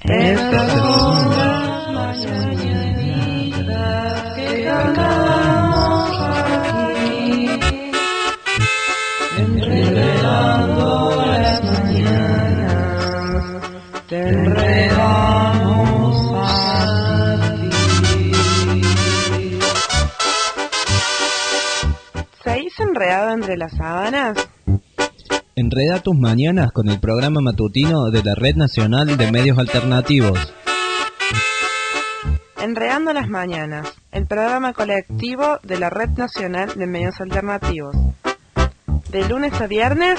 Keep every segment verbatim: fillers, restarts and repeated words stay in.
Estas son las mañanitas que cantamos aquí, enredando las mañanas, te enredamos a ti. ¿Seguís enredado entre las sábanas? Enreda tus mañanas con el programa matutino de la Red Nacional de Medios Alternativos. Enredando las mañanas, el programa colectivo de la Red Nacional de Medios Alternativos. De lunes a viernes,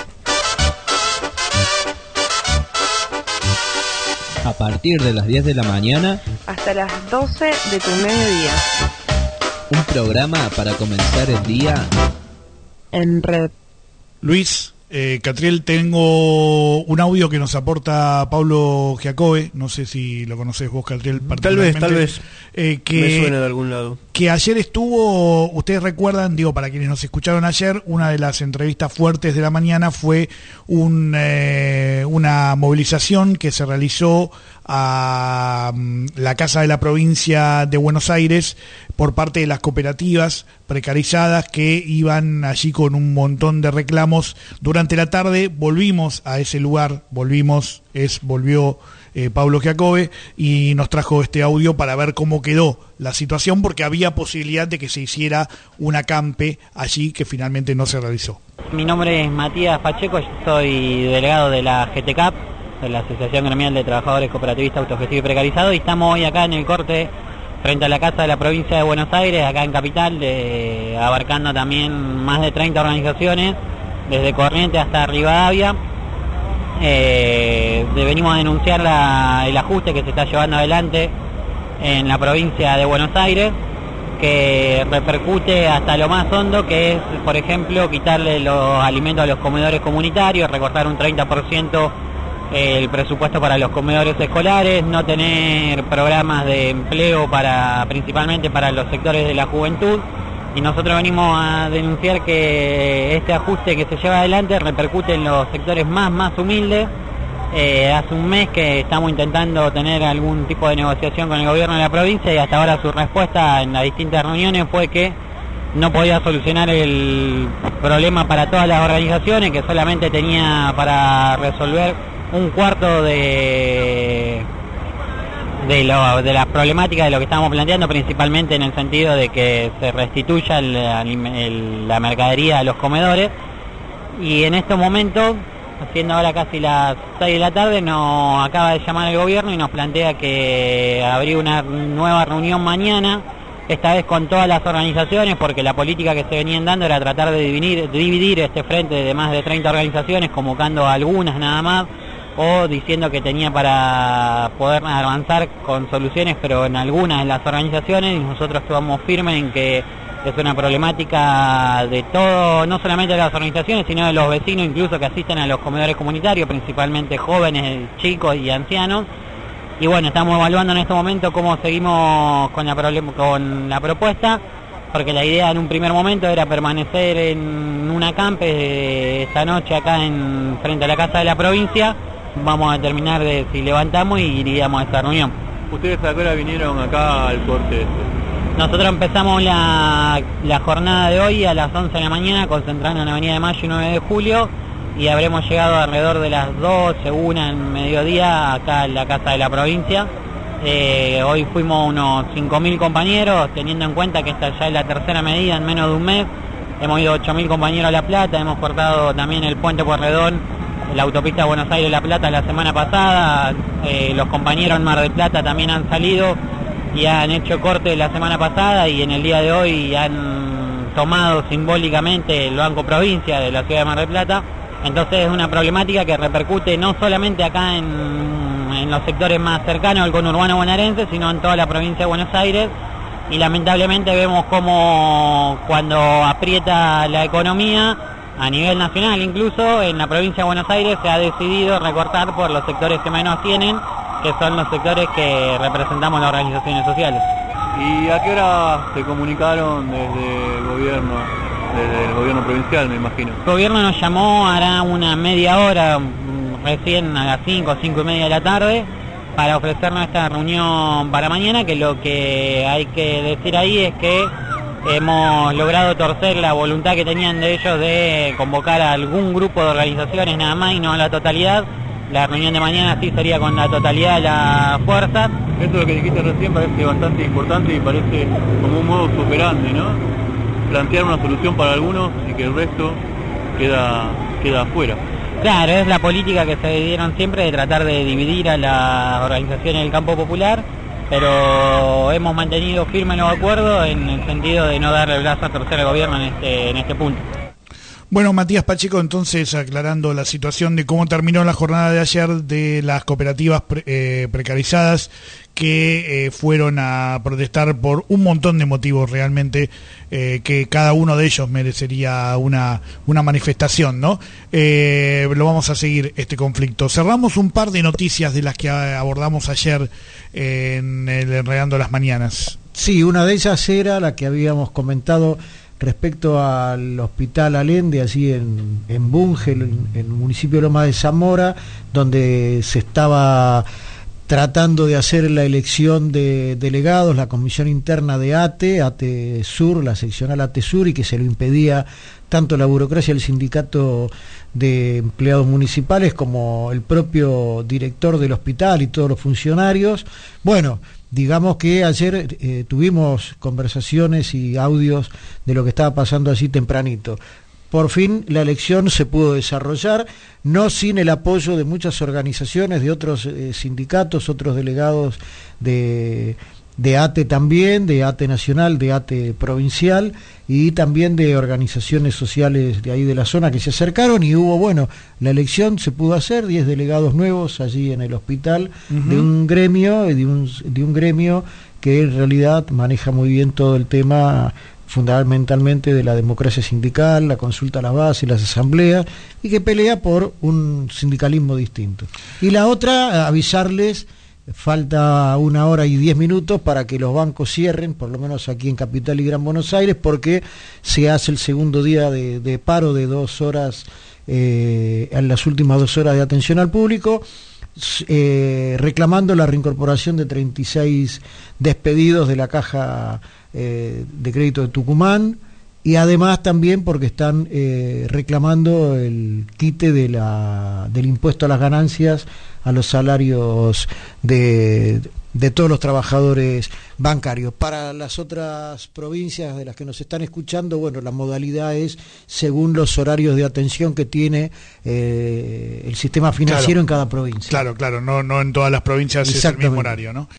a partir de las diez de la mañana hasta las doce de tu mediodía. Un programa para comenzar el día en red. Luis, eh, Catriel, tengo un audio que nos aporta Pablo Giacobbe, no sé si lo conoces vos, Catriel, tal vez, tal vez, eh, que, me suena de algún lado. Que ayer estuvo, ustedes recuerdan, digo, para quienes nos escucharon ayer, una de las entrevistas fuertes de la mañana fue un, eh, una movilización que se realizó a um, la Casa de la Provincia de Buenos Aires por parte de las cooperativas precarizadas que iban allí con un montón de reclamos. Durante la tarde volvimos a ese lugar, volvimos, es volvió eh, Pablo Giacobbe y nos trajo este audio para ver cómo quedó la situación, porque había posibilidad de que se hiciera un acampe allí que finalmente no se realizó. Mi nombre es Matías Pacheco, yo soy delegado de la G T C A P, de la Asociación Gremial de Trabajadores Cooperativistas Autogestivos y Precarizados, y estamos hoy acá en el corte frente a la Casa de la Provincia de Buenos Aires, acá en Capital, de, abarcando también más de treinta organizaciones, desde Corrientes hasta Rivadavia. Eh, de, venimos a denunciar la, el ajuste que se está llevando adelante en la provincia de Buenos Aires, que repercute hasta lo más hondo, que es, por ejemplo, quitarle los alimentos a los comedores comunitarios, recortar un treinta por ciento el presupuesto para los comedores escolares, no tener programas de empleo para principalmente para los sectores de la juventud, y nosotros venimos a denunciar que este ajuste que se lleva adelante repercute en los sectores más más humildes. Eh, hace un mes que estamos intentando tener algún tipo de negociación con el gobierno de la provincia y hasta ahora su respuesta en las distintas reuniones fue que no podía solucionar el problema para todas las organizaciones, que solamente tenía para resolver un cuarto de de, lo, de la problemática de lo que estamos planteando, principalmente en el sentido de que se restituya el, el, la mercadería a los comedores. Y en estos momentos, haciendo ahora casi las seis de la tarde, nos acaba de llamar el gobierno y nos plantea que habría una nueva reunión mañana, esta vez con todas las organizaciones, porque la política que se venían dando era tratar de dividir, dividir este frente de más de treinta organizaciones, convocando a algunas nada más, o diciendo que tenía para poder avanzar con soluciones, pero en algunas de las organizaciones, y nosotros estamos firmes en que es una problemática de todo, no solamente de las organizaciones, sino de los vecinos incluso que asisten a los comedores comunitarios, principalmente jóvenes, chicos y ancianos. Y bueno, estamos evaluando en este momento cómo seguimos con la, problem- con la propuesta, porque la idea en un primer momento era permanecer en un acampe esta noche acá en frente a la Casa de la Provincia. Vamos a determinar de si levantamos y iríamos a esta reunión. ¿Ustedes a qué hora vinieron acá al corte este? Nosotros empezamos la, la jornada de hoy a las once de la mañana, concentrando en Avenida de Mayo y nueve de julio, y habremos llegado alrededor de las doce, una en mediodía acá en la Casa de la Provincia. Eh, hoy fuimos unos cinco mil compañeros, teniendo en cuenta que esta ya es la tercera medida en menos de un mes. Hemos ido ocho mil compañeros a La Plata, hemos cortado también el puente Pueyrredón, la autopista Buenos Aires-La Plata la semana pasada. Eh, los compañeros en Mar del Plata también han salido y han hecho corte la semana pasada, y en el día de hoy han tomado simbólicamente el Banco Provincia de la ciudad de Mar del Plata. Entonces es una problemática que repercute no solamente acá en, en los sectores más cercanos del conurbano bonaerense, sino en toda la provincia de Buenos Aires, y lamentablemente vemos como cuando aprieta la economía a nivel nacional, incluso en la provincia de Buenos Aires se ha decidido recortar por los sectores que menos tienen, que son los sectores que representamos las organizaciones sociales. ¿Y a qué hora se comunicaron desde el gobierno, desde el gobierno provincial, me imagino? El gobierno nos llamó hará una media hora, recién a las cinco, cinco y media de la tarde, para ofrecernos esta reunión para mañana, que lo que hay que decir ahí es que hemos logrado torcer la voluntad que tenían de ellos de convocar a algún grupo de organizaciones nada más y no a la totalidad. La reunión de mañana sí sería con la totalidad de la fuerza. Esto lo que dijiste recién parece bastante importante y parece como un modo superante, ¿no? Plantear una solución para algunos y que el resto queda, queda afuera. Claro, es la política que se dieron siempre de tratar de dividir a las organizaciones del campo popular, pero hemos mantenido firmes los acuerdos en el sentido de no darle el brazo a torcer al gobierno en este, en este punto. Bueno, Matías Pacheco, entonces aclarando la situación de cómo terminó la jornada de ayer de las cooperativas pre, eh, precarizadas que eh, fueron a protestar por un montón de motivos realmente, eh, que cada uno de ellos merecería una, una manifestación, ¿no? Eh, lo vamos a seguir este conflicto. Cerramos un par de noticias de las que abordamos ayer en el Enredando las Mañanas. Sí, una de ellas era la que habíamos comentado respecto al Hospital Allende, allí en, en Bunge, en, en el municipio de Loma de Zamora, donde se estaba tratando de hacer la elección de delegados, la comisión interna de ATE, ATE Sur, la seccional ATE Sur, y que se lo impedía tanto la burocracia del sindicato de empleados municipales como el propio director del hospital y todos los funcionarios. Bueno, digamos que ayer eh, tuvimos conversaciones y audios de lo que estaba pasando allí tempranito. Por fin la elección se pudo desarrollar, no sin el apoyo de muchas organizaciones, de otros eh, sindicatos, otros delegados de, de ATE también, de ATE Nacional, de ATE Provincial y también de organizaciones sociales de ahí de la zona que se acercaron y hubo, bueno, la elección se pudo hacer, diez delegados nuevos allí en el hospital, uh-huh. de un gremio, de un, de un gremio que en realidad maneja muy bien todo el tema fundamentalmente de la democracia sindical, la consulta a la base, las asambleas, y que pelea por un sindicalismo distinto. Y la otra, avisarles, falta una hora y diez minutos para que los bancos cierren, por lo menos aquí en Capital y Gran Buenos Aires, porque se hace el segundo día de, de paro de dos horas, eh, en las últimas dos horas de atención al público, eh, reclamando la reincorporación de treinta y seis despedidos de la Caja eh, de Crédito de Tucumán, y además también porque están eh, reclamando el quite de la, del impuesto a las ganancias a los salarios de, de todos los trabajadores bancarios. Para las otras provincias de las que nos están escuchando, bueno, la modalidad es según los horarios de atención que tiene eh, el sistema financiero, claro, en cada provincia. Claro, claro, no, no en todas las provincias es el mismo horario, ¿no?